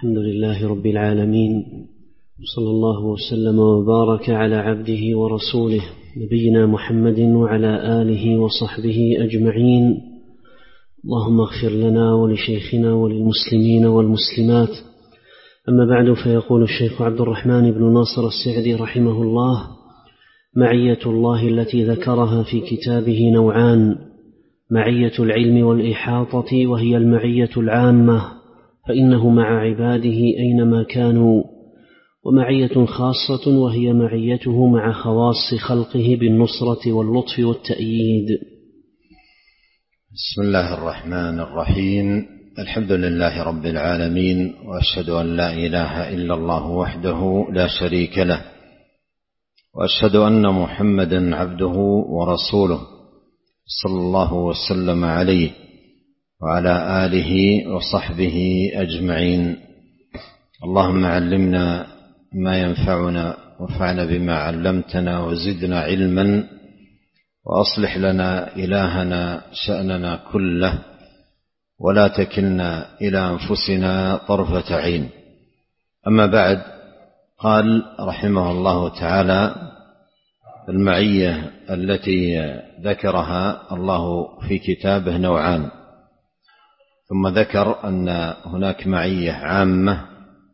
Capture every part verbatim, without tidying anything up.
الحمد لله رب العالمين، صلى الله وسلم وبارك على عبده ورسوله نبينا محمد وعلى آله وصحبه أجمعين. اللهم اغفر لنا ولشيخنا وللمسلمين والمسلمات. أما بعد، فيقول الشيخ عبد الرحمن بن ناصر السعدي رحمه الله: معية الله التي ذكرها في كتابه نوعان: معية العلم والإحاطة، وهي المعية العامة فإنه مع عباده أينما كانوا، ومعية خاصة وهي معيته مع خواص خلقه بالنصرة واللطف والتأييد. بسم الله الرحمن الرحيم. الحمد لله رب العالمين، وأشهد أن لا إله إلا الله وحده لا شريك له، وأشهد أن محمدا عبده ورسوله صلى الله وسلم عليه وعلى آله وصحبه أجمعين. اللهم علمنا ما ينفعنا وانفعنا بما علمتنا وزدنا علما، وأصلح لنا إلهنا شأننا كله، ولا تكلنا إلى أنفسنا طرفة عين. أما بعد، قال رحمه الله تعالى: المعية التي ذكرها الله في كتابه نوعان، ثم ذكر أن هناك معية عامة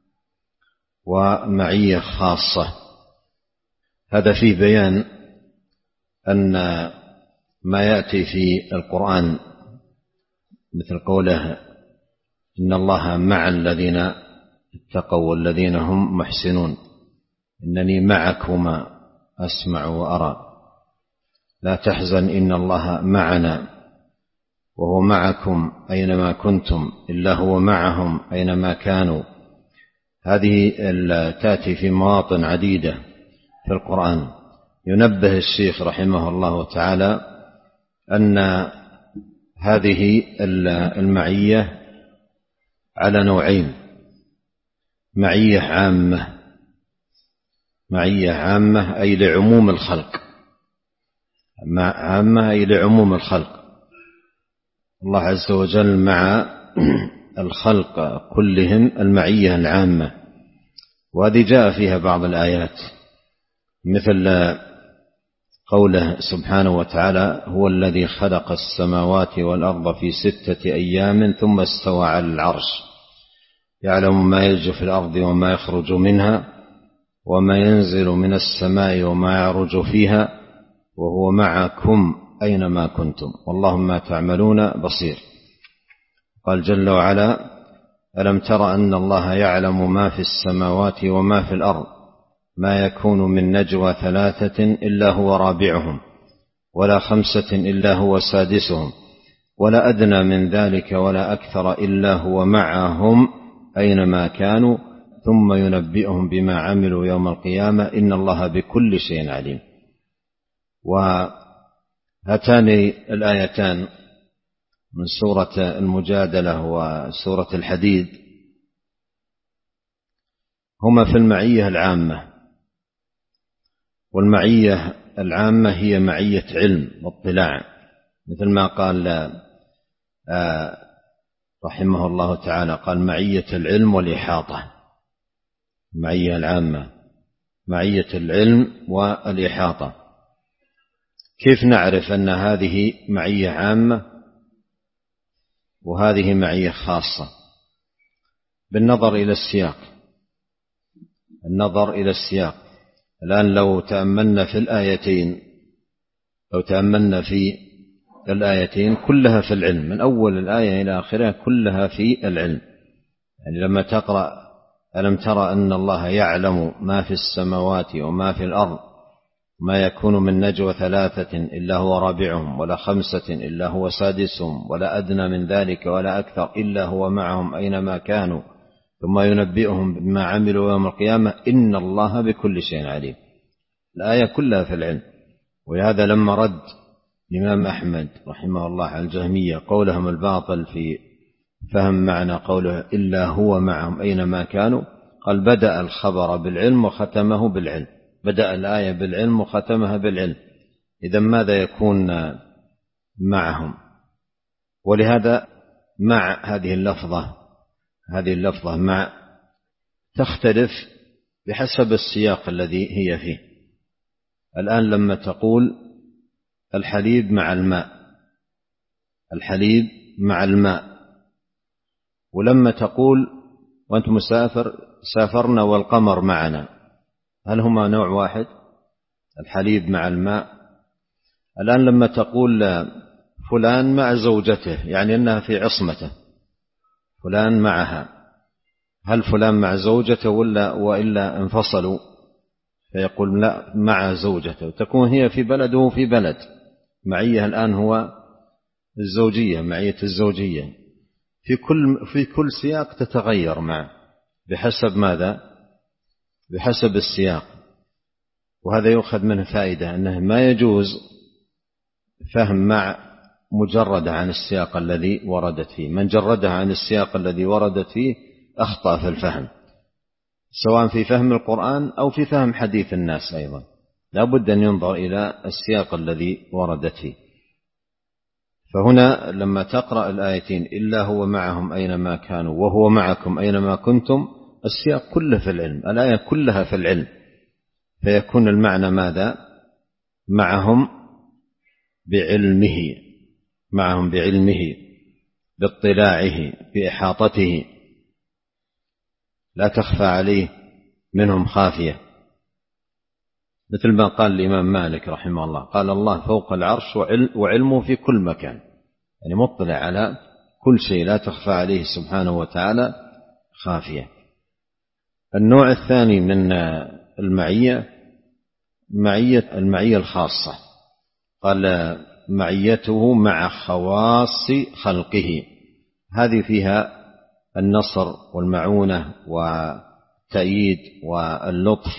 ومعية خاصة. هذا فيه بيان أن ما يأتي في القرآن مثل قوله: إن الله مع الذين اتقوا والذين هم محسنون، إنني معكما أسمع وأرى، لا تحزن إن الله معنا وهو معكم أينما كنتم إلا هو معهم أينما كانوا. هذه تأتي في مواطن عديدة في القرآن. ينبه الشيخ رحمه الله تعالى أن هذه المعية على نوعين: معية عامة، معية عامة أي لعموم الخلق، عامة أي لعموم الخلق. الله عز وجل مع الخلق كلهم المعية العامة، وهذه جاء فيها بعض الآيات، مثل قوله سبحانه وتعالى: هو الذي خلق السماوات والأرض في ستة أيام ثم استوى على العرش يعلم ما يلج في الأرض وما يخرج منها وما ينزل من السماء وما يعرج فيها وهو معكم أينما كنتم والله ما تعملون بصير. قال جل وعلا: ألم تر أن الله يعلم ما في السماوات وما في الأرض ما يكون من نجوى ثلاثة إلا هو رابعهم ولا خمسة إلا هو سادسهم ولا أدنى من ذلك ولا أكثر إلا هو معهم أينما كانوا ثم ينبئهم بما عملوا يوم القيامة إن الله بكل شيء عليم. وهاتان الآيتان من سورة المجادلة وسورة الحديد هما في المعية العامة، والمعية العامة هي معية علم واطلاع، مثل ما قال رحمه الله تعالى، قال: معية العلم والإحاطة. المعية العامة معية العلم والإحاطة. كيف نعرف أن هذه معية عامة وهذه معية خاصة؟ بالنظر إلى السياق، النظر إلى السياق. الآن لو تأملنا في الآيتين لو تأملنا في الآيتين كلها في العلم، من أول الآية إلى آخرها كلها في العلم. يعني لما تقرأ: ألم ترى أن الله يعلم ما في السماوات وما في الأرض ما يكون من نجوى ثلاثة إلا هو رابعهم ولا خمسة إلا هو سادسهم ولا أدنى من ذلك ولا أكثر إلا هو معهم أينما كانوا ثم ينبئهم بما عملوا يوم القيامة إن الله بكل شيء عليم. الآية كلها في العلم. ولهذا لما رد الإمام أحمد رحمه الله على الجهمية قولهم الباطل في فهم معنى قوله إلا هو معهم أينما كانوا، قال: بدأ الخبر بالعلم وختمه بالعلم، بدأ الآية بالعلم وختمها بالعلم. إذن ماذا يكون معهم؟ ولهذا مع هذه اللفظة هذه اللفظة مع تختلف بحسب السياق الذي هي فيه. الآن لما تقول الحليب مع الماء، الحليب مع الماء، ولما تقول وأنت مسافر سافرنا والقمر معنا، هل هما نوع واحد؟ الحليب مع الماء. الآن لما تقول فلان مع زوجته، يعني أنها في عصمته، فلان معها، هل فلان مع زوجته ولا وإلا انفصلوا؟ فيقول لا، مع زوجته، تكون هي في بلد وهو في بلد. معية الآن هو الزوجية، معية الزوجية في كل في كل سياق تتغير معه بحسب ماذا؟ بحسب السياق. وهذا يؤخذ منه فائدة أنه ما يجوز فهم مع مجردة عن السياق الذي وردت فيه. من جردها عن السياق الذي وردت فيه أخطأ في الفهم، سواء في فهم القرآن أو في فهم حديث الناس أيضا. لا بد أن ينظر إلى السياق الذي وردت فيه. فهنا لما تقرأ الآيتين إلا هو معهم أينما كانوا وهو معكم أينما كنتم، السياق كله في العلم، الآية كلها في العلم، فيكون المعنى ماذا؟ معهم بعلمه، معهم بعلمه، باطلاعه، بإحاطته، لا تخفى عليه منهم خافية. مثل ما قال الإمام مالك رحمه الله، قال الله فوق العرش وعلمه في كل مكان، يعني مطلع على كل شيء، لا تخفى عليه سبحانه وتعالى خافية. النوع الثاني من المعية معية المعية الخاصة، قال معيته مع خواص خلقه، هذه فيها النصر والمعونة والتأييد واللطف،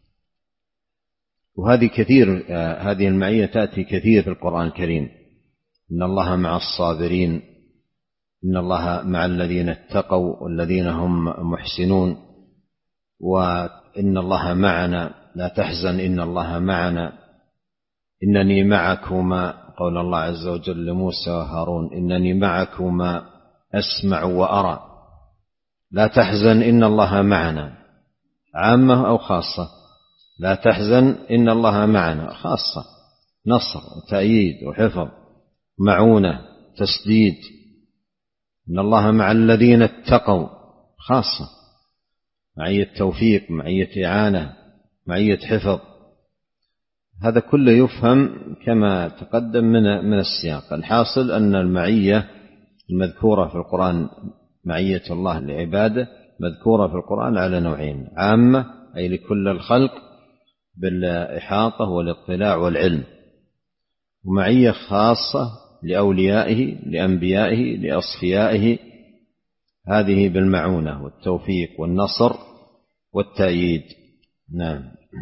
وهذه كثير، هذه المعية تأتي كثير في القرآن الكريم. إن الله مع الصابرين، إن الله مع الذين اتقوا والذين هم محسنون، وإن الله معنا لا تحزن إن الله معنا، إنني معكما، قول الله عز وجل لموسى وهارون إنني معكما أسمع وأرى، لا تحزن إن الله معنا، عامة أو خاصة؟ لا تحزن إن الله معنا خاصة، نصر وتأييد وحفظ، معونة، تسديد. إن الله مع الذين اتقوا خاصة، معية توفيق، معية إعانة، معية حفظ. هذا كله يفهم كما تقدم من من السياق. الحاصل أن المعية المذكورة في القرآن، معية الله لعباده، مذكورة في القرآن على نوعين: عامة أي لكل الخلق بالإحاطة والاطلاع والعلم، ومعية خاصة لأوليائه لأنبيائه لأصفيائه، هذه بالمعونة والتوفيق والنصر والتأييد. نعم.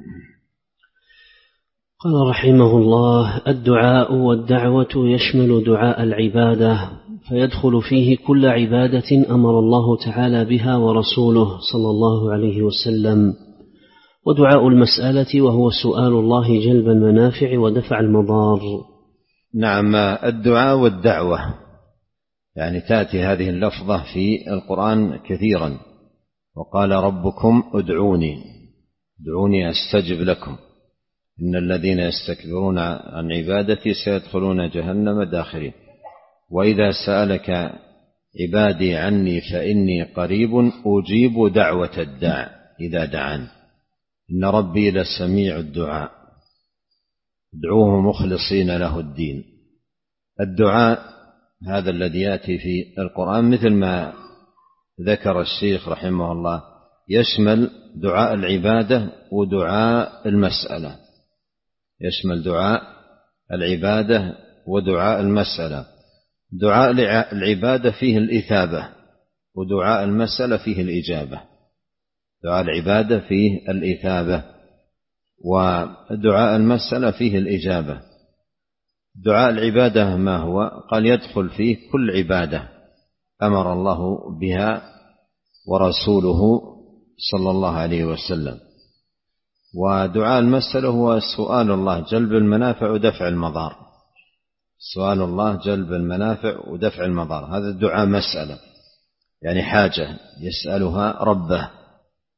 قال رحمه الله: الدعاء والدعوة يشمل دعاء العبادة، فيدخل فيه كل عبادة أمر الله تعالى بها ورسوله صلى الله عليه وسلم، ودعاء المسألة وهو سؤال الله جلب المنافع ودفع المضار. نعم، الدعاء والدعوة يعني تأتي هذه اللفظة في القرآن كثيرا. وقال ربكم ادعوني ادعوني أستجب لكم إن الذين يستكبرون عن عبادتي سيدخلون جهنم داخرين. وإذا سألك عبادي عني فإني قريب أجيب دعوة الداع إذا دعان إن ربي لسميع الدعاء ادعوه مخلصين له الدين. الدعاء هذا الذي يأتي في القرآن مثل ما ذكر الشيخ رحمه الله يشمل دعاء العبادة ودعاء المسألة، يشمل دعاء العبادة ودعاء المسألة. دعاء العبادة فيه الإثابة، ودعاء المسألة فيه الإجابة. دعاء العبادة فيه الإثابة، ودعاء المسألة فيه الإجابة. دعاء العبادة ما هو؟ قال يدخل فيه كل عبادة أمر الله بها ورسوله صلى الله عليه وسلم. ودعاء المسألة هو سؤال الله جلب المنافع ودفع المضار، سؤال الله جلب المنافع ودفع المضار، هذا الدعاء مسألة، يعني حاجة يسألها ربه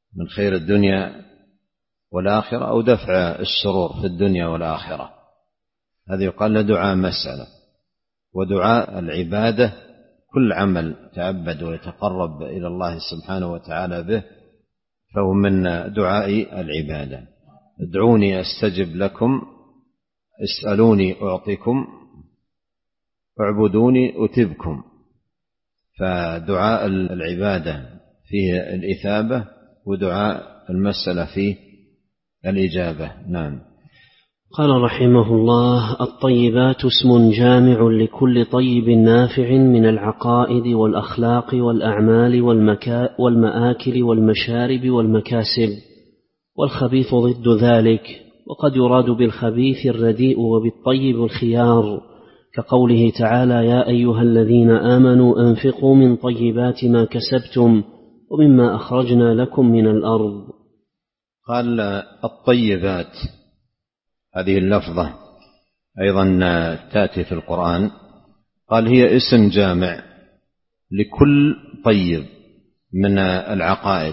من خير الدنيا والآخرة أو دفع الشرور في الدنيا والآخرة. هذا يقال له دعاء مسألة. ودعاء العبادة كل عمل تعبد ويتقرب إلى الله سبحانه وتعالى به فهو من دعاء العبادة. ادعوني أستجب لكم، اسألوني أعطيكم، اعبدوني أتبكم. فدعاء العبادة فيه الإثابة ودعاء المسألة فيه الإجابة. نعم. قال رحمه الله: الطيبات اسم جامع لكل طيب نافع من العقائد والأخلاق والأعمال والمكا والمآكل والمشارب والمكاسب، والخبيث ضد ذلك. وقد يراد بالخبيث الرديء وبالطيب الخيار، كقوله تعالى: يا أيها الذين آمنوا أنفقوا من طيبات ما كسبتم ومما أخرجنا لكم من الأرض. قال الطيبات، هذه اللفظة أيضا تأتي في القرآن. قال هي اسم جامع لكل طيب من العقائد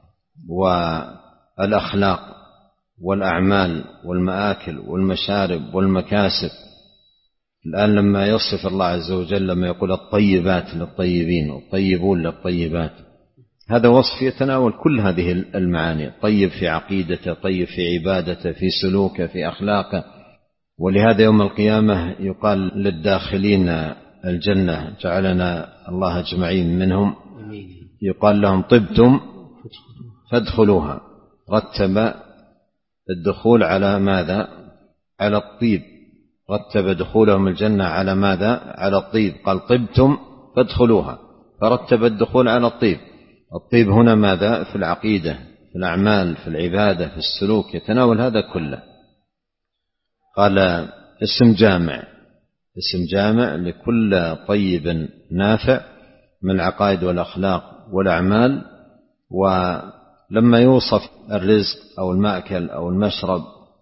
والأخلاق والأعمال والمآكل والمشارب والمكاسب. الآن لما يصف الله عز وجل لما يقول الطيبات للطيبين والطيبون للطيبات، هذا وصف يتناول كل هذه المعاني. طيب في عقيدته، طيب في عبادته، في سلوكه، في أخلاقه. ولهذا يوم القيامة يقال للداخلين الجنة، جعلنا الله أجمعين منهم، يقال لهم: طبتم فادخلوها. رتب الدخول على ماذا؟ على الطيب. رتب دخولهم الجنة على ماذا؟ على الطيب. قال: طبتم فادخلوها، فرتب الدخول على الطيب. الطيب هنا ماذا؟ في العقيدة، في الأعمال، في العبادة، في السلوك، يتناول هذا كله. قال اسم جامع، اسم جامع لكل طيب نافع من العقائد والأخلاق والأعمال. ولما يوصف الرزق أو المأكل أو المشرب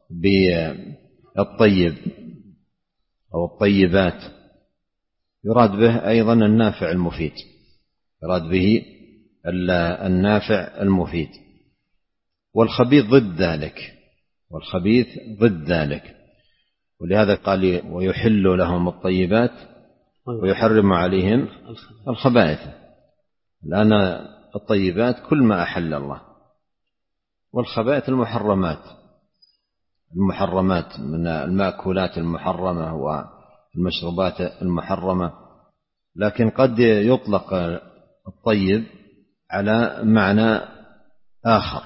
بالطيب أو الطيبات يراد به أيضا النافع المفيد، يراد به النافع المفيد. والخبيث ضد ذلك، والخبيث ضد ذلك. ولهذا قال: ويحل لهم الطيبات ويحرم عليهم الخبائث. لأن الطيبات كل ما أحل الله، والخبائث المحرمات، المحرمات من المأكولات المحرمة والمشروبات المحرمة. لكن قد يطلق الطيب على معنى آخر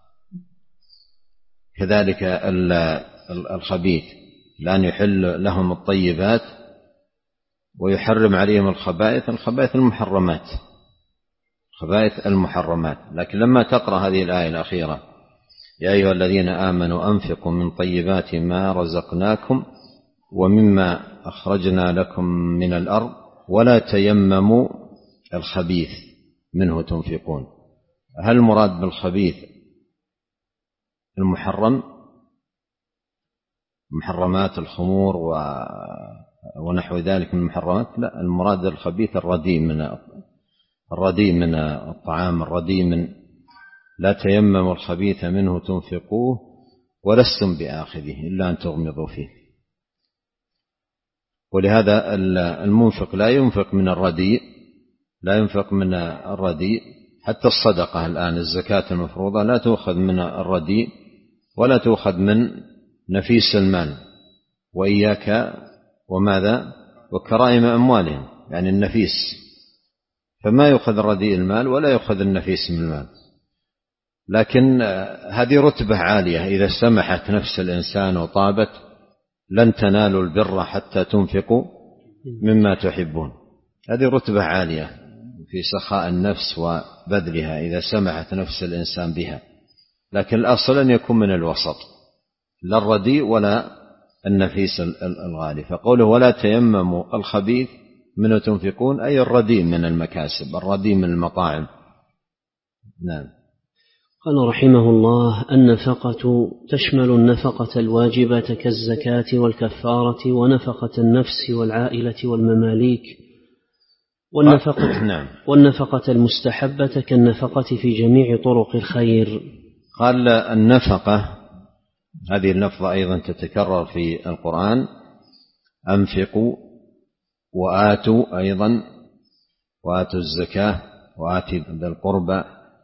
كذلك الخبيث، لأن يحل لهم الطيبات ويحرم عليهم الخبائث. الخبائث المحرمات، خبائث المحرمات. لكن لما تقرأ هذه الآية الأخيرة: يا أيها الذين آمنوا أنفقوا من طيبات ما رزقناكم ومما أخرجنا لكم من الأرض ولا تيمموا الخبيث منه تنفقون. هل المراد بالخبيث المحرم، محرمات الخمور ونحو ذلك من المحرمات؟ لا، المراد الخبيث الرديء من الرديء من الطعام، الرديء من لا تيمموا الخبيث منه تنفقوه ولستم بآخذه إلا أن تغمضوا فيه. ولهذا المنفق لا ينفق من الرديء، لا ينفق من الرديء. حتى الصدقة الآن، الزكاة المفروضة لا تؤخذ من الرديء ولا تؤخذ من نفيس المال. وإياك وماذا؟ وكرائم أموالهم، يعني النفيس. فما يؤخذ الرديء المال ولا يؤخذ النفيس من المال. لكن هذه رتبة عالية، إذا سمحت نفس الإنسان وطابت: لن تنالوا البر حتى تنفقوا مما تحبون. هذه رتبة عالية في سخاء النفس وبذلها إذا سمحت نفس الإنسان بها. لكن الأصل أن يكون من الوسط، لا الرديء ولا النفيس الغالي. فقوله ولا تيمموا الخبيث منه تنفقون، أي الرديء من المكاسب، الرديء من المطاعم. نعم. قال رحمه الله: النفقة تشمل النفقة الواجبة كالزكاة والكفارة ونفقة النفس والعائلة والمماليك، والنفقة, نعم. والنفقة المستحبة كالنفقة في جميع طرق الخير. قال النفقة هذه اللفظة أيضا تتكرر في القرآن، أنفقوا وآتوا أيضا، وآتوا الزكاة وآتوا ذا القربى،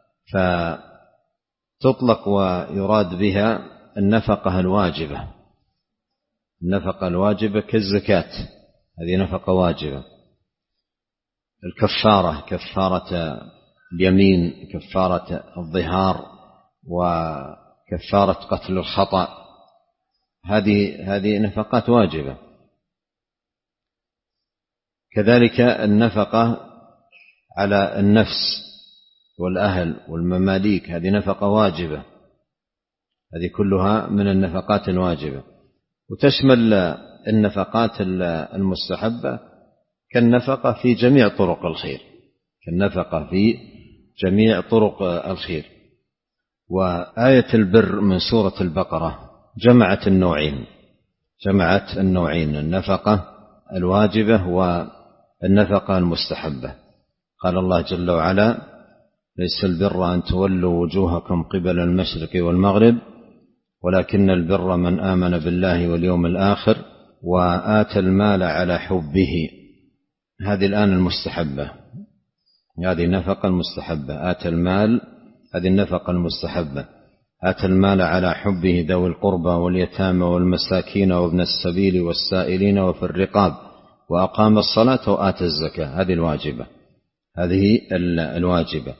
فتطلق ويراد بها النفقة الواجبة. النفقة الواجبة كالزكاة، هذه نفقة واجبة. الكفارة كفارة اليمين، كفارة الظهار، وكفارة قتل الخطأ، هذه هذه نفقات واجبة. كذلك النفقة على النفس والأهل والمماليك، هذه نفقة واجبة، هذه كلها من النفقات الواجبة. وتشمل النفقات المستحبة كالنفقة في جميع طرق الخير، كالنفقة في جميع طرق الخير. وآية البر من سورة البقرة جمعت النوعين، جمعت النوعين النفقة الواجبة والنفقة المستحبة. قال الله جل وعلا: ليس البر أن تولوا وجوهكم قبل المشرق والمغرب ولكن البر من آمن بالله واليوم الآخر وآتى المال على حبه. هذه الآن المستحبة، هذه النفقة المستحبة. آتى المال، هذه النفقة المستحبة. آتى المال على حبه ذوي القربى واليتامى والمساكين وابن السبيل والسائلين وفي الرقاب وأقام الصلاة وآتى الزكاة، هذه الواجبة، هذه الواجبة.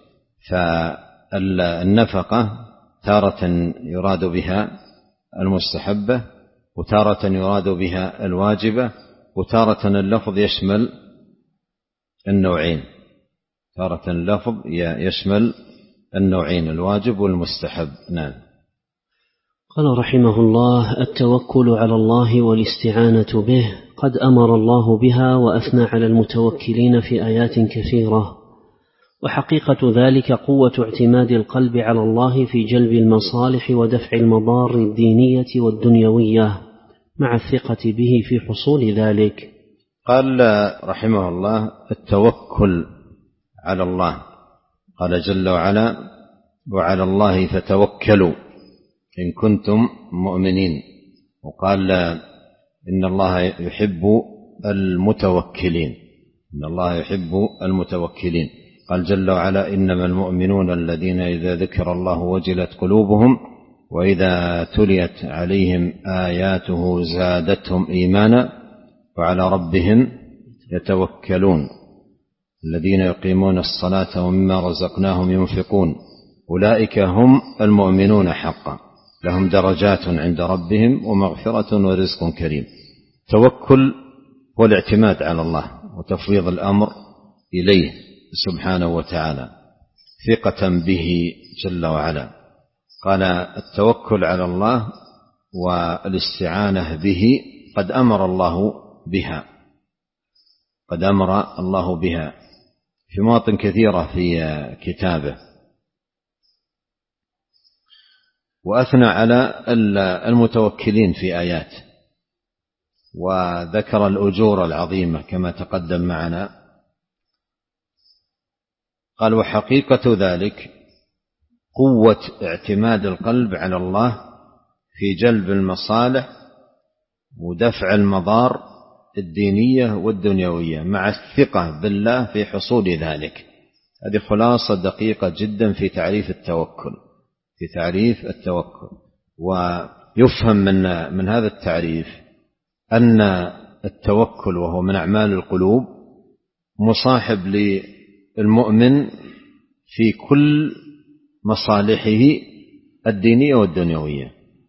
فالنفقة تارة يراد بها المستحبة، وتارة يراد بها الواجبة، وتارة اللفظ يشمل النوعين، تارة اللفظ يشمل النوعين الواجب والمستحب. نعم. قال رحمه الله: التوكل على الله والاستعانة به قد أمر الله بها وأثنى على المتوكلين في آيات كثيرة، وحقيقة ذلك قوة اعتماد القلب على الله في جلب المصالح ودفع المضار الدينية والدنيوية مع الثقة به في حصول ذلك. قال رحمه الله: التوكل على الله، قال جل وعلا: وعلى الله فتوكلوا إن كنتم مؤمنين. وقال: إن الله يحب المتوكلين، إن الله يحب المتوكلين. قال جل وعلا: إنما المؤمنون الذين إذا ذكر الله وجلت قلوبهم وإذا تليت عليهم آياته زادتهم إيمانا وعلى ربهم يتوكلون الذين يقيمون الصلاة ومما رزقناهم ينفقون أولئك هم المؤمنون حقا لهم درجات عند ربهم ومغفرة ورزق كريم. توكل هو الاعتماد على الله وتفويض الأمر إليه سبحانه وتعالى ثقة به جل وعلا. قال: التوكل على الله والاستعانة به قد أمر الله بها، قد أمر الله بها في مواطن كثيرة في كتابه، وأثنى على المتوكلين في آيات، وذكر الأجور العظيمة كما تقدم معنا. قال: وحقيقة ذلك قوة اعتماد القلب على الله في جلب المصالح ودفع المضار الدينية والدنيوية مع الثقة بالله في حصول ذلك. هذه خلاصة دقيقة جدا في تعريف التوكل، في تعريف التوكل. ويفهم من من هذا التعريف أن التوكل وهو من أعمال القلوب مصاحب للمؤمن في كل مصالحه الدينية والدنيوية.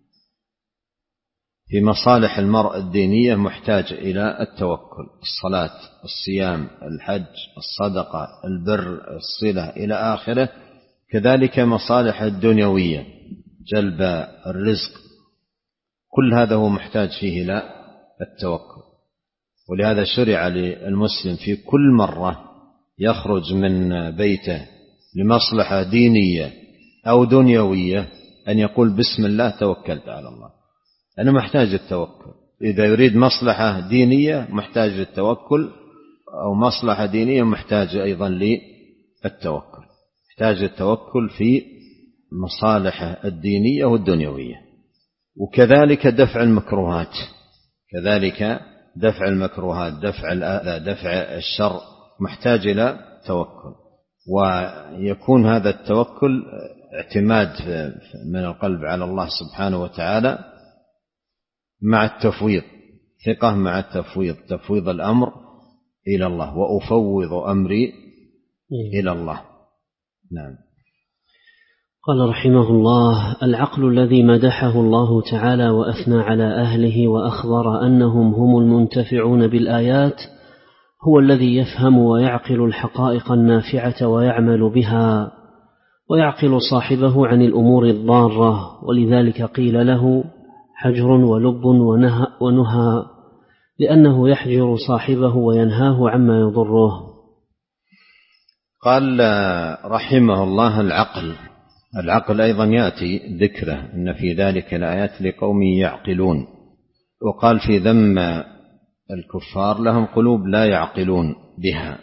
في مصالح المرء الدينية محتاج إلى التوكل، الصلاة، الصيام، الحج، الصدقة، البر، الصلة إلى آخره. كذلك مصالح الدنيوية، جلب الرزق، كل هذا هو محتاج فيه إلى التوكل. ولهذا شرع للمسلم في كل مرة يخرج من بيته لمصلحة دينية أو دنيوية أن يقول: بسم الله توكلت على الله. أنا محتاج التوكل. إذا يريد مصلحة دينية محتاج للتوكل، أو مصلحة دينية محتاج أيضا للتوكل، محتاج التوكل في مصالحه الدينية والدنيوية. وكذلك دفع المكروهات، كذلك دفع المكروهات، دفع الأذى، دفع الشر محتاج إلى توكل. ويكون هذا التوكل اعتماد من القلب على الله سبحانه وتعالى مع التفويض، ثقة مع التفويض، تفويض الأمر إلى الله، وأفوض أمري إلى الله. نعم. قال رحمه الله: العقل الذي مدحه الله تعالى وأثنى على أهله وأخبر أنهم هم المنتفعون بالآيات هو الذي يفهم ويعقل الحقائق النافعة ويعمل بها، ويعقل صاحبه عن الأمور الضارة، ولذلك قيل له حجر ولب ونهى, ونهى لأنه يحجر صاحبه وينهاه عما يضره. قال رحمه الله: العقل، العقل أيضا يأتي ذكره إن في ذلك الآيات لقوم يعقلون. وقال في ذم الكفار: لهم قلوب لا يعقلون بها.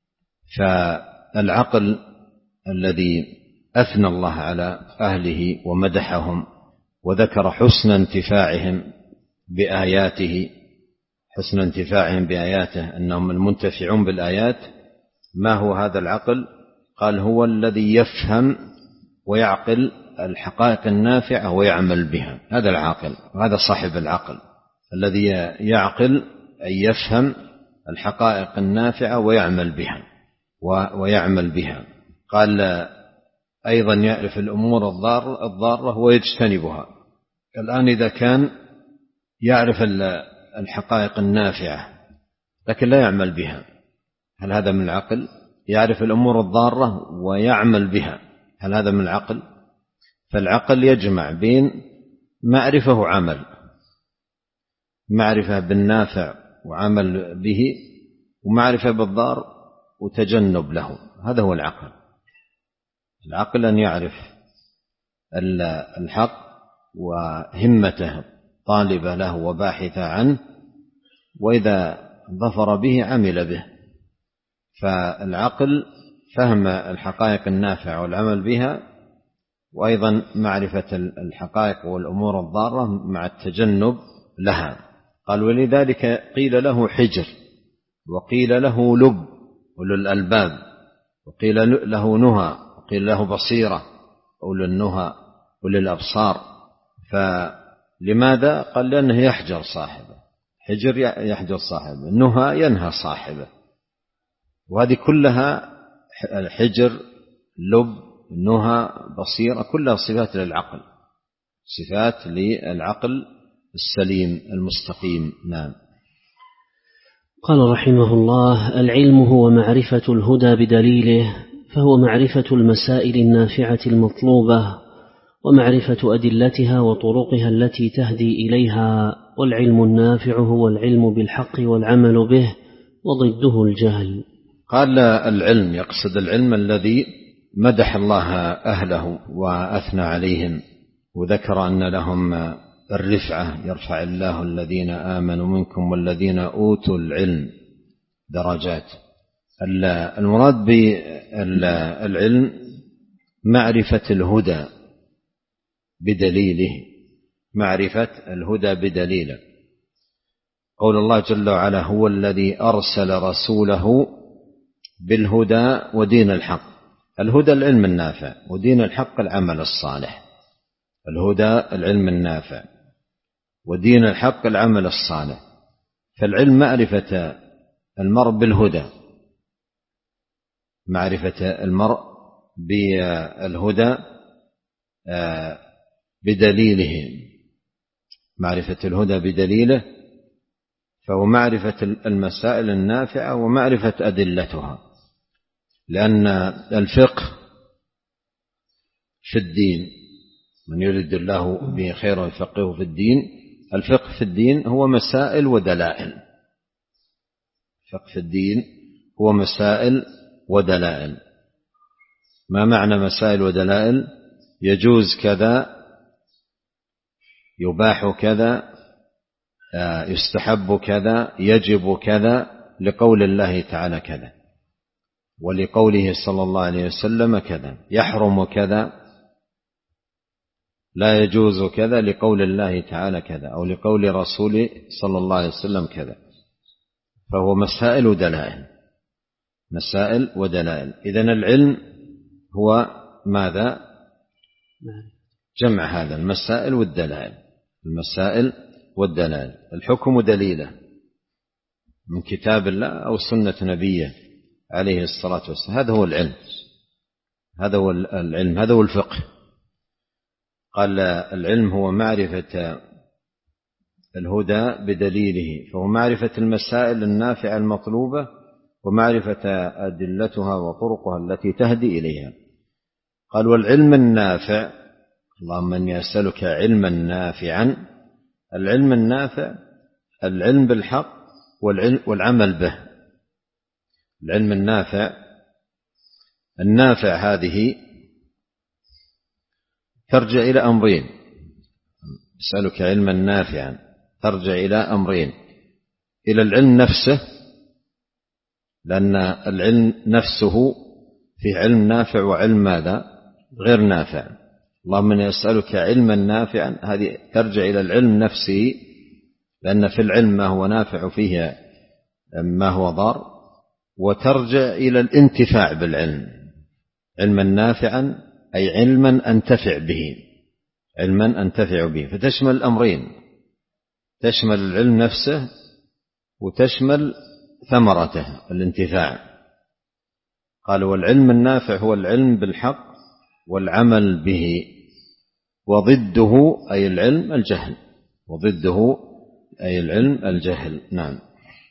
فالعقل الذي أثنى الله على أهله ومدحهم وذكر حسن انتفاعهم بآياته، حسن انتفاعهم بآياته أنهم المنتفعون بالآيات. ما هو هذا العقل؟ قال: هو الذي يفهم ويعقل الحقائق النافعة ويعمل بها، هذا العاقل، وهذا صاحب العقل الذي يعقل أن يفهم الحقائق النافعة ويعمل بها ويعمل بها. قال أيضا: يعرف الأمور الضارة, الضارة ويجتنبها. الآن إذا كان يعرف الحقائق النافعة لكن لا يعمل بها، هل هذا من العقل؟ يعرف الأمور الضارة ويعمل بها، هل هذا من العقل؟ فالعقل يجمع بين معرفة وعمل، معرفة بالنافع وعمل به، ومعرفة بالضار وتجنب له، هذا هو العقل. العقل أن يعرف الحق وهمته طالبة له وباحثة عنه، وإذا ظفر به عمل به. فالعقل فهم الحقائق النافعة والعمل بها، وأيضا معرفة الحقائق والأمور الضارة مع التجنب لها. قال: ولذلك قيل له حجر، وقيل له لب أولو الألباب، وقيل له نهى، وقيل له بصيرة أولو النهى أولو الأبصار. فلماذا؟ قال: لأنه يحجر صاحبه، حجر يحجر صاحبه، نهى ينهى صاحبه. وهذه كلها حجر، لب، نهى، بصيرة، كلها صفات للعقل، صفات للعقل السليم المستقيم. نعم. قال رحمه الله: العلم هو معرفة الهدى بدليله، فهو معرفة المسائل النافعة المطلوبة ومعرفة أدلتها وطرقها التي تهدي إليها. والعلم النافع هو العلم بالحق والعمل به، وضده الجهل. قال العلم، يقصد العلم الذي مدح الله أهله وأثنى عليهم، وذكر أن لهم الرفعة، يرفع الله الذين آمنوا منكم والذين أوتوا العلم درجات. المراد بالعلم معرفة الهدى بدليله، معرفة الهدى بدليله. قول الله جل وعلا: هو الذي أرسل رسوله بالهدى ودين الحق. الهدى العلم النافع، ودين الحق العمل الصالح. الهدى العلم النافع، ودين الحق العمل الصالح. فالعلم معرفة المرء بالهدى، معرفة المرء بالهدى بدليله، معرفة الهدى بدليله، فهو معرفة المسائل النافعة ومعرفة أدلتها. لأن الفقه في الدين، من يريد الله به خيرا يفقهه في الدين، الفقه في الدين هو مسائل ودلائل. الفقه في الدين هو مسائل ودلائل. ما معنى مسائل ودلائل؟ يجوز كذا، يباح كذا، يستحب كذا، يجب كذا، لقول الله تعالى كذا، ولقوله صلى الله عليه وسلم كذا، يحرم كذا، لا يجوز كذا لقول الله تعالى كذا، أو لقول رسوله صلى الله عليه وسلم كذا. فهو مسائل ودلائل، مسائل ودلائل. إذن العلم هو ماذا؟ جمع هذا المسائل والدلائل، المسائل والدلائل. الحكم دليله من كتاب الله أو سنة نبيه عليه الصلاة والسلام. هذا هو العلم، هذا هو العلم، هذا هو الفقه. قال العلم هو معرفة الهدى بدليله، فهو معرفة المسائل النافعة المطلوبة ومعرفة أدلتها وطرقها التي تهدي إليها. قال والعلم النافع، اللهم إني أسألك علما نافعا. العلم النافع العلم بالحق والعمل به. العلم النافع، النافع هذه ترجع إلى أمرين. أسألك علما نافعا ترجع إلى أمرين: إلى العلم نفسه، لأن العلم نفسه في علم نافع وعلم ماذا؟ غير نافع. اللهم إني أسألك علما نافعا، هذه ترجع إلى العلم نفسه، لأن في العلم ما هو نافع فيه ما هو ضار. وترجع إلى الانتفاع بالعلم، علما نافعا أي علما أنتفع به، علما أنتفع به. فتشمل الأمرين، تشمل العلم نفسه وتشمل ثمرته الانتفاع. قال والعلم النافع هو العلم بالحق والعمل به، وضده أي العلم الجهل، وضده أي العلم الجهل. نعم.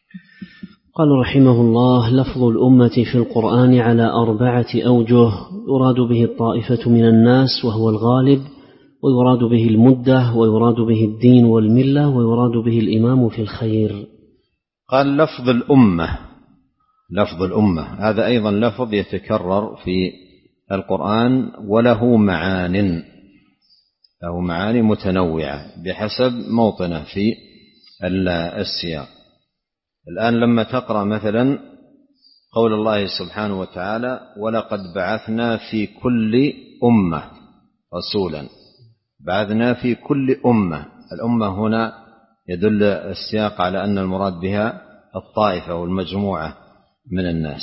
قال رحمه الله: لفظ الأمة في القرآن على أربعة أوجه، يراد به الطائفة من الناس وهو الغالب، ويراد به المدة، ويراد به الدين والملة، ويراد به الإمام في الخير. قال لفظ الأمة، لفظ الأمة هذا أيضا لفظ يتكرر في القرآن، وله معان، له معاني متنوعة بحسب موطنه في السياق. الآن لما تقرأ مثلا قول الله سبحانه وتعالى: ولقد بعثنا في كل أمة رسولا. بعثنا في كل أمة، الأمة هنا يدل السياق على أن المراد بها الطائفة والمجموعة من الناس،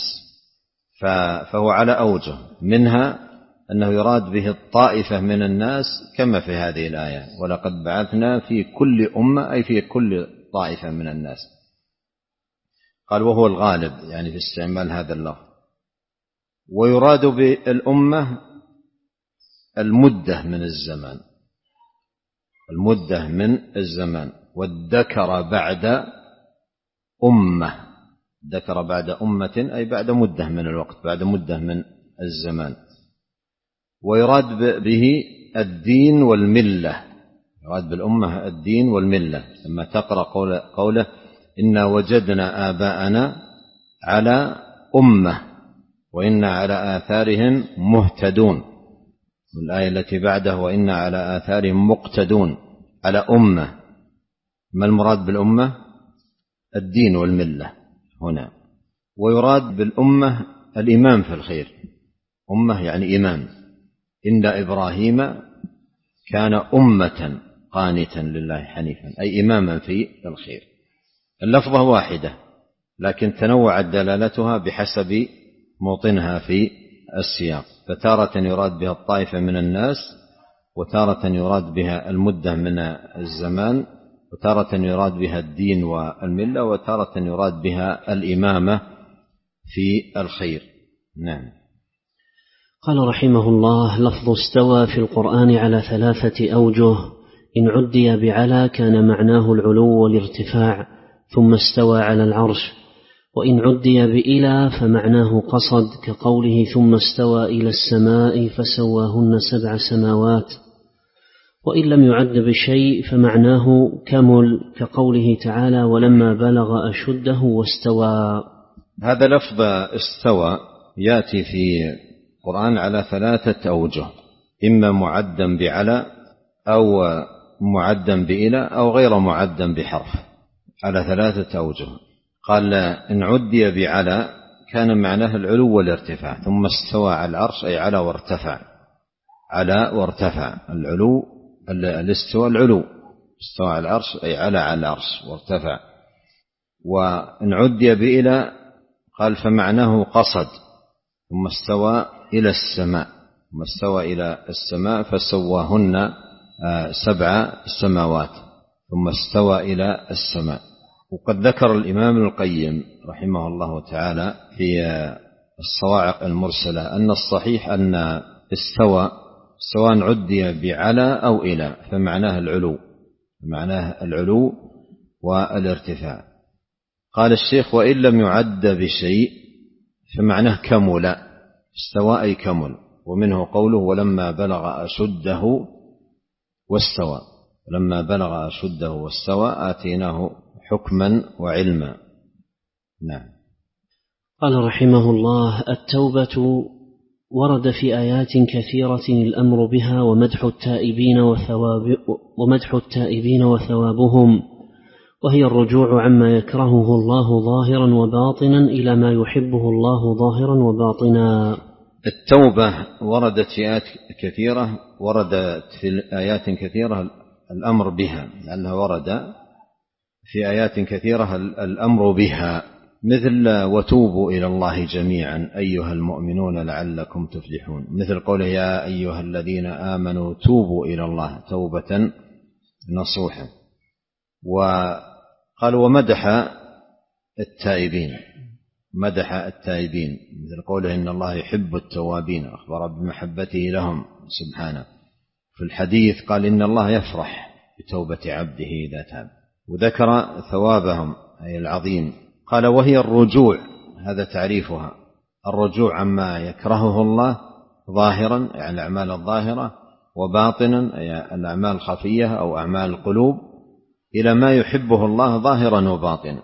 فهو على أوجه، منها أنه يراد به الطائفة من الناس كما في هذه الآية: ولقد بعثنا في كل أمة، أي في كل طائفة من الناس. قال وهو الغالب يعني في استعمال هذا اللفظ. ويراد بالأمة المدة من الزمان، المدة من الزمان. والذكر بعد أمة، ذكر بعد أمة أي بعد مدة من الوقت، بعد مدة من الزمان. ويراد به الدين والملة، يراد بالأمة الدين والملة. لما تقرأ قوله, قوله إنا وجدنا آباءنا على أمة وإنا على آثارهم مهتدون، والآية التي بعده وإنا على آثارهم مقتدون، على أمة. ما المراد بالأمة؟ الدين والملة هنا. ويراد بالأمة الإمام في الخير، أمة يعني إمام. إن إبراهيم كان أمة قانتا لله حنيفا، أي إماما في الخير. اللفظة واحدة لكن تنوعت دلالتها بحسب موطنها في السياق، فتارة يراد بها الطائفة من الناس، وتارة يراد بها المدة من الزمان، وتارة يراد بها الدين والملة، وتارة يراد بها الإمامة في الخير. نعم. قال رحمه الله: لفظ استوى في القرآن على ثلاثة أوجه. إن عدي بعلى كان معناه العلو والارتفاع، ثم استوى على العرش. وإن عدي بإلى فمعناه قصد، كقوله ثم استوى إلى السماء فسواهن سبع سماوات. وإن لم يعد بشيء فمعناه كمل، كقوله تعالى ولما بلغ أشده واستوى. هذا لفظ استوى يأتي في القرآن على ثلاثة أوجه: إما معدا بعلى، أو معدا بإلى، أو غير معدا بحرف، على ثلاثة أوجه. قال إن عدي بعلى كان معناه العلو والارتفاع، ثم استوى على العرش أي على وارتفع، على وارتفع، العلو الاستواء العلو، استوى على العرش أي على على العرش وارتفع. وإن عدي بإلى قال فمعناه قصد، ثم استوى إلى السماء، ثم استوى إلى السماء فسواهن سبع سماوات، ثم استوى إلى السماء. وقد ذكر الإمام ابن القيم رحمه الله تعالى في الصواعق المرسلة أن الصحيح أن استوى سواء عدي بعلى أو إلى فمعناه العلو، معناه العلو والارتفاع. قال الشيخ وإن لم يعد بشيء فمعناه كمل، استوى أي كمل، ومنه قوله ولما بلغ أشده واستوى، ولما بلغ أشده واستوى آتيناه حكما وعلما. نعم. قال رحمه الله التوبة ورد في آيات كثيرة الأمر بها ومدح التائبين وثواب ومدح التائبين وثوابهم، وهي الرجوع عما يكرهه الله ظاهرا وباطنا إلى ما يحبه الله ظاهرا وباطنا. التوبة وردت في آيات كثيرة، وردت في آيات كثيرة الأمر بها، لأنها ورد في آيات كثيرة الأمر بها، مثل وتوبوا إلى الله جميعا أيها المؤمنون لعلكم تفلحون، مثل قوله يا أيها الذين آمنوا توبوا إلى الله توبة نصوحا. وقال ومدح التائبين، مدح التائبين مثل قوله إن الله يحب التوابين، أخبر بمحبته لهم سبحانه. في الحديث قال إن الله يفرح بتوبة عبده إذا تاب، وذكر ثوابهم أي العظيم. قال وهي الرجوع، هذا تعريفها، الرجوع عما يكرهه الله ظاهرا يعني الأعمال الظاهرة، وباطنا أي الأعمال الخفية أو أعمال القلوب، إلى ما يحبه الله ظاهرا وباطنا.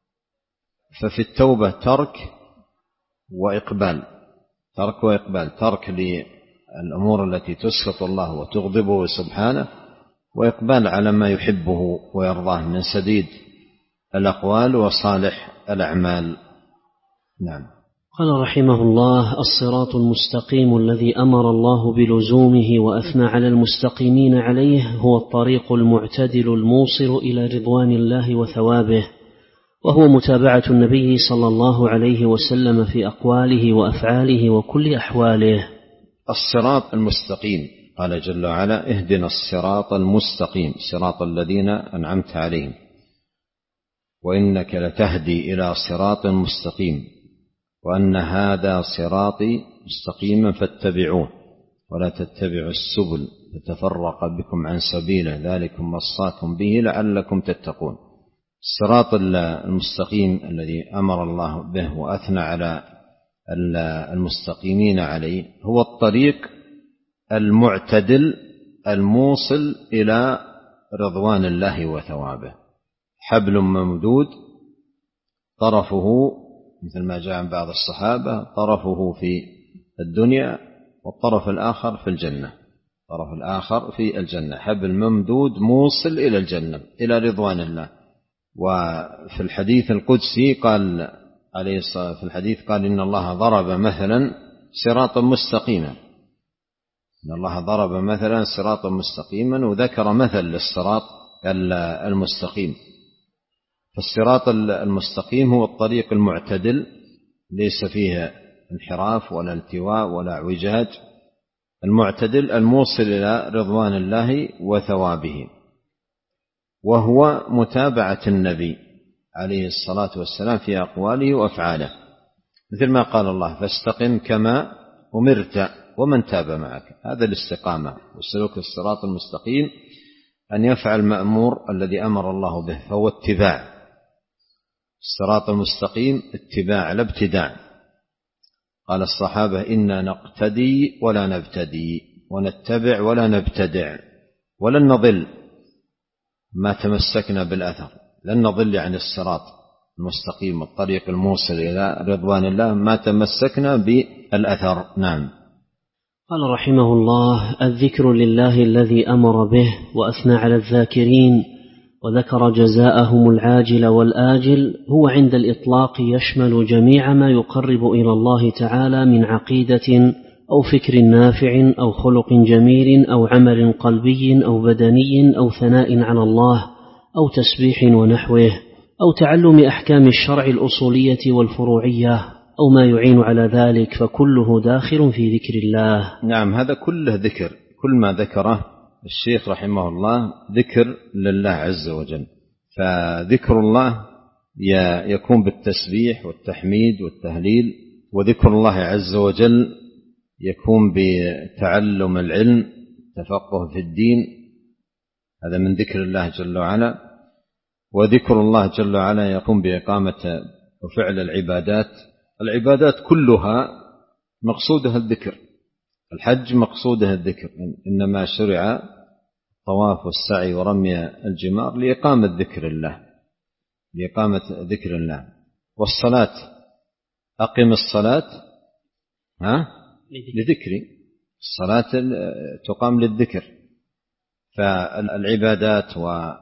ففي التوبة ترك وإقبال، ترك وإقبال، ترك للأمور التي تسخط الله وتغضبه سبحانه، وإقبال على ما يحبه ويرضاه من سديد الأقوال وصالح الأعمال. نعم. قال رحمه الله الصراط المستقيم الذي أمر الله بلزومه وأثنى على المستقيمين عليه هو الطريق المعتدل الموصل إلى رضوان الله وثوابه، وهو متابعة النبي صلى الله عليه وسلم في أقواله وأفعاله وكل أحواله. الصراط المستقيم، قال جل وعلا اهدنا الصراط المستقيم صراط الذين أنعمت عليهم وإنك لتهدي إلى صراط مستقيم وأن هذا صراطي مستقيما فاتبعوه ولا تتبعوا السبل فتفرق بكم عن سبيله ذلكم وصاكم به لعلكم تتقون. الصراط المستقيم الذي أمر الله به وأثنى على المستقيمين عليه هو الطريق المعتدل الموصل إلى رضوان الله وثوابه، حبل ممدود طرفه مثل ما جاء عن بعض الصحابة طرفه في الدنيا والطرف الآخر في الجنة، الطرف الآخر في الجنة، حبل ممدود موصل إلى الجنة إلى رضوان الله. وفي الحديث القدسي قال عليه الصلاة في الحديث قال إن الله ضرب مثلا صراطا مستقيما، إن الله ضرب مثلا صراطا مستقيما، وذكر مثل للصراط المستقيم. فالصراط المستقيم هو الطريق المعتدل ليس فيه انحراف ولا التواء ولا اعوجاج، المعتدل الموصل إلى رضوان الله وثوابه، وهو متابعة النبي عليه الصلاة والسلام في أقواله وأفعاله، مثل ما قال الله فاستقم كما أمرت ومن تاب معك. هذا الاستقامة والسلوك الصراط المستقيم أن يفعل مأمور الذي أمر الله به، فهو اتباع. الصراط المستقيم اتباع لا ابتداع. قال الصحابة إنا نقتدي ولا نبتدي ونتبع ولا نبتدع ولن نضل ما تمسكنا بالأثر، لن نضل عن الصراط المستقيم الطريق الموصل إلى رضوان الله ما تمسكنا بالأثر. نعم. قال رحمه الله الذكر لله الذي أمر به وأثنى على الذاكرين وذكر جزاءهم العاجل والآجل هو عند الإطلاق يشمل جميع ما يقرب إلى الله تعالى من عقيدة أو فكر نافع أو خلق جميل أو عمل قلبي أو بدني أو ثناء على الله أو تسبيح ونحوه أو تعلم أحكام الشرع الأصولية والفروعية أو ما يعين على ذلك، فكله داخل في ذكر الله. نعم، هذا كله ذكر، كل ما ذكره الشيخ رحمه الله ذكر لله عز وجل. فذكر الله يكون بالتسبيح والتحميد والتهليل، وذكر الله عز وجل يكون بتعلم العلم، تفقه في الدين، هذا من ذكر الله جل وعلا. وذكر الله جل وعلا يقوم بإقامة وفعل العبادات. العبادات كلها مقصودها الذكر، الحج مقصودها الذكر، إنما شرع الطواف والسعي ورمي الجمار لإقامة ذكر الله، لإقامة ذكر الله. والصلاة أقم الصلاة ها لذكري، الصلاة تقام للذكر. فالعبادات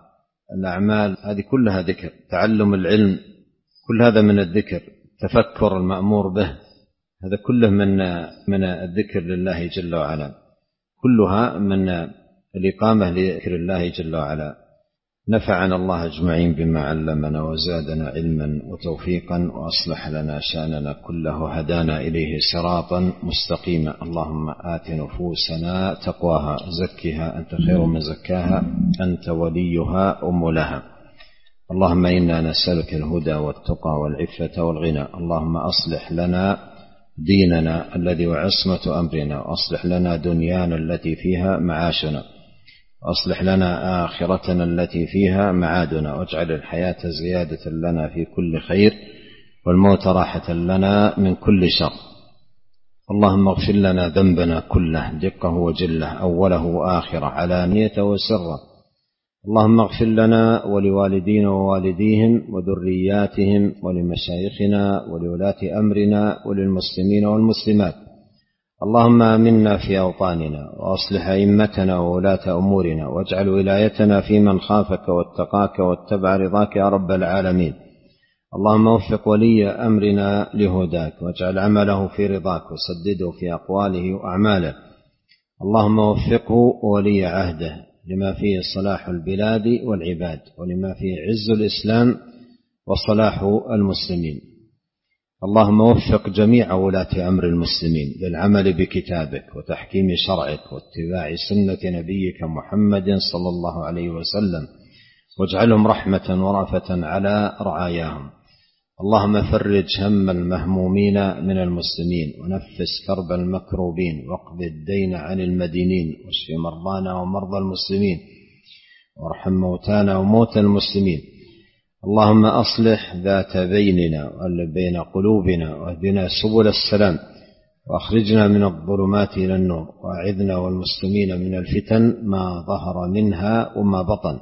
والأعمال هذه كلها ذكر. تعلم العلم كل هذا من الذكر. تفكر المأمور به هذا كله من من الذكر لله جل وعلا، كلها من الإقامة لذكر الله جل وعلا. نفعنا الله أجمعين بما علمنا وزادنا علما وتوفيقا وأصلح لنا شأننا كله، هدانا إليه صراطا مستقيما. اللهم آت نفوسنا تقواها، زكها أنت خير من زكاها، أنت وليها ومولاها. اللهم إنا نسألك الهدى والتقى والعفة والغنى. اللهم أصلح لنا ديننا الذي وعصمة أمرنا، وأصلح لنا دنيانا التي فيها معاشنا، وأصلح لنا آخرتنا التي فيها معادنا، واجعل الحياة زيادة لنا في كل خير والموت راحة لنا من كل شر. اللهم اغفر لنا ذنبنا كله دقه وجله، أوله وآخره، علانية وسره. اللهم اغفر لنا ولوالدينا ووالديهم وذرياتهم ولمشايخنا ولولاة أمرنا وللمسلمين والمسلمات. اللهم آمنا في أوطاننا وأصلح أئمتنا وولاة أمورنا، واجعل ولايتنا في من خافك واتقاك واتبع رضاك يا رب العالمين. اللهم وفق ولي أمرنا لهداك، واجعل عمله في رضاك، وسدده في أقواله وأعماله. اللهم وفقه ولي عهده لما فيه صلاح البلاد والعباد، ولما فيه عز الإسلام وصلاح المسلمين. اللهم وفق جميع ولاة أمر المسلمين للعمل بكتابك وتحكيم شرعك واتباع سنة نبيك محمد صلى الله عليه وسلم، واجعلهم رحمة ورأفة على رعاياهم. اللهم فرج هم المهمومين من المسلمين، ونفس كرب المكروبين، واقض الدين عن المدينين، واشف مرضانا ومرضى المسلمين، وارحم موتانا وموتى المسلمين. اللهم أصلح ذات بيننا وألف بين قلوبنا، واهدنا سبل السلام، وأخرجنا من الظلمات إلى النور، وأعذنا والمسلمين من الفتن ما ظهر منها وما بطن.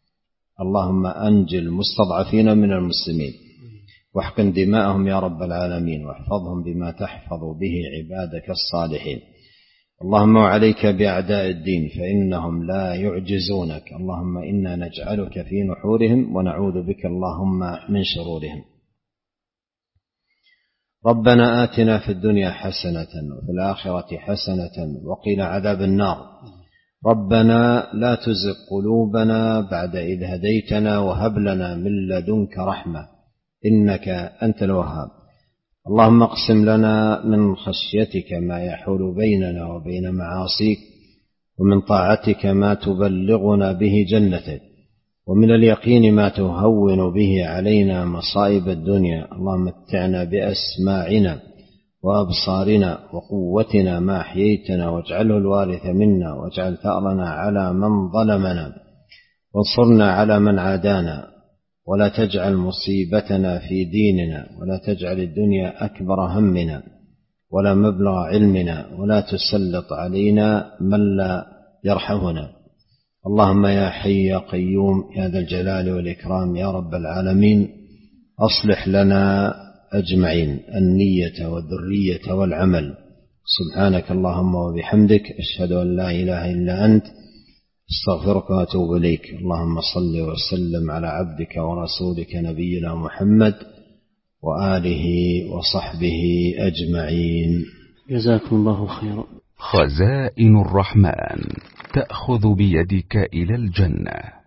اللهم أنجي المستضعفين من المسلمين، واحقن دماءهم يا رب العالمين، واحفظهم بما تحفظ به عبادك الصالحين. اللهم وعليك بأعداء الدين فإنهم لا يعجزونك. اللهم إنا نجعلك في نحورهم ونعوذ بك اللهم من شرورهم. ربنا آتنا في الدنيا حسنة وفي الآخرة حسنة وقنا عذاب النار. ربنا لا تزغ قلوبنا بعد إذ هديتنا، وهب لنا من لدنك رحمة إنك أنت الوهاب. اللهم اقسم لنا من خشيتك ما يحول بيننا وبين معاصيك، ومن طاعتك ما تبلغنا به جنتك، ومن اليقين ما تهون به علينا مصائب الدنيا. اللهم متعنا بأسماعنا وأبصارنا وقوتنا ما أحييتنا، واجعله الوارث منا، واجعل ثأرنا على من ظلمنا، وانصرنا على من عادانا، ولا تجعل مصيبتنا في ديننا، ولا تجعل الدنيا أكبر همنا ولا مبلغ علمنا، ولا تسلط علينا من لا يرحمنا. اللهم يا حي يا قيوم يا ذا الجلال والإكرام يا رب العالمين، أصلح لنا أجمعين النية والذرية والعمل. سبحانك اللهم وبحمدك، أشهد أن لا إله إلا أنت، استغفرك واتوب اليك. اللهم صل وسلم على عبدك ورسولك نبينا محمد وآله وصحبه أجمعين. جزاكم الله خيرا. خزائن الرحمن تأخذ بيدك إلى الجنة.